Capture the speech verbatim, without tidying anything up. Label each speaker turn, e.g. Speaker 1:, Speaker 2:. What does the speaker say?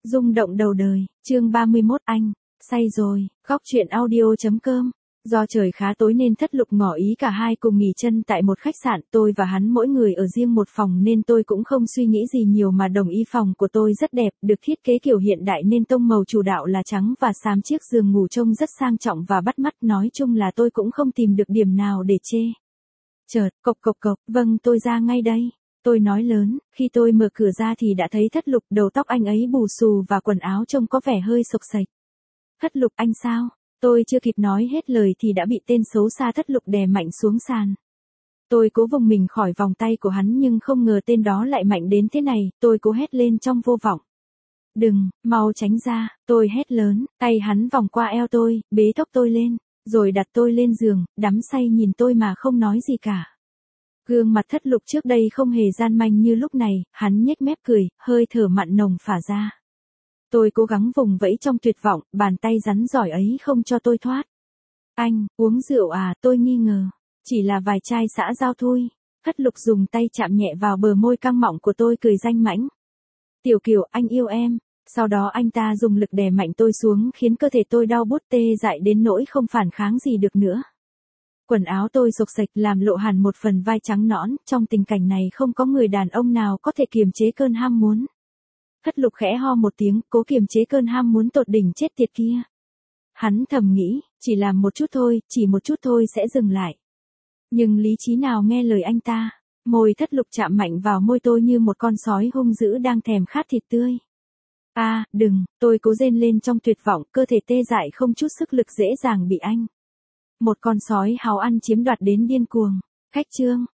Speaker 1: Rung động đầu đời, chương ba mươi mốt anh, say rồi, khóc chuyện audio chấm com. Do trời khá tối nên Thất Lục ngỏ ý cả hai cùng nghỉ chân tại một khách sạn, tôi và hắn mỗi người ở riêng một phòng nên tôi cũng không suy nghĩ gì nhiều mà đồng ý. Phòng của tôi rất đẹp, được thiết kế kiểu hiện đại nên tông màu chủ đạo là trắng và xám, chiếc giường ngủ trông rất sang trọng và bắt mắt, nói chung là tôi cũng không tìm được điểm nào để chê. Chợt, cộc cộc cộc, vâng tôi ra ngay đây. Tôi nói lớn, khi tôi mở cửa ra thì đã thấy Thất Lục, đầu tóc anh ấy bù xù và quần áo trông có vẻ hơi xộc xệch. Thất Lục anh sao? Tôi chưa kịp nói hết lời thì đã bị tên xấu xa Thất Lục đè mạnh xuống sàn. Tôi cố vùng mình khỏi vòng tay của hắn nhưng không ngờ tên đó lại mạnh đến thế này, tôi cố hét lên trong vô vọng. Đừng, mau tránh ra, tôi hét lớn, tay hắn vòng qua eo tôi, bế tóc tôi lên, rồi đặt tôi lên giường, đắm say nhìn tôi mà không nói gì cả. Gương mặt Thất Lục trước đây không hề gian manh như lúc này, hắn nhếch mép cười, hơi thở mặn nồng phả ra. Tôi cố gắng vùng vẫy trong tuyệt vọng, bàn tay rắn giỏi ấy không cho tôi thoát. Anh, uống rượu à, tôi nghi ngờ. Chỉ là vài chai xã giao thôi. Thất Lục dùng tay chạm nhẹ vào bờ môi căng mọng của tôi, cười danh mãnh. Tiểu Kiều, anh yêu em. Sau đó anh ta dùng lực đè mạnh tôi xuống khiến cơ thể tôi đau buốt tê dại đến nỗi không phản kháng gì được nữa. Quần áo tôi xộc xệch làm lộ hẳn một phần vai trắng nõn, trong tình cảnh này không có người đàn ông nào có thể kiềm chế cơn ham muốn. Thất Lục khẽ ho một tiếng, cố kiềm chế cơn ham muốn tột đỉnh chết tiệt kia. Hắn thầm nghĩ, chỉ làm một chút thôi, chỉ một chút thôi sẽ dừng lại. Nhưng lý trí nào nghe lời anh ta, môi Thất Lục chạm mạnh vào môi tôi như một con sói hung dữ đang thèm khát thịt tươi. A, à, đừng, tôi cố rên lên trong tuyệt vọng, cơ thể tê dại không chút sức lực dễ dàng bị anh. Một con sói háo ăn chiếm đoạt đến điên cuồng. Khách chương.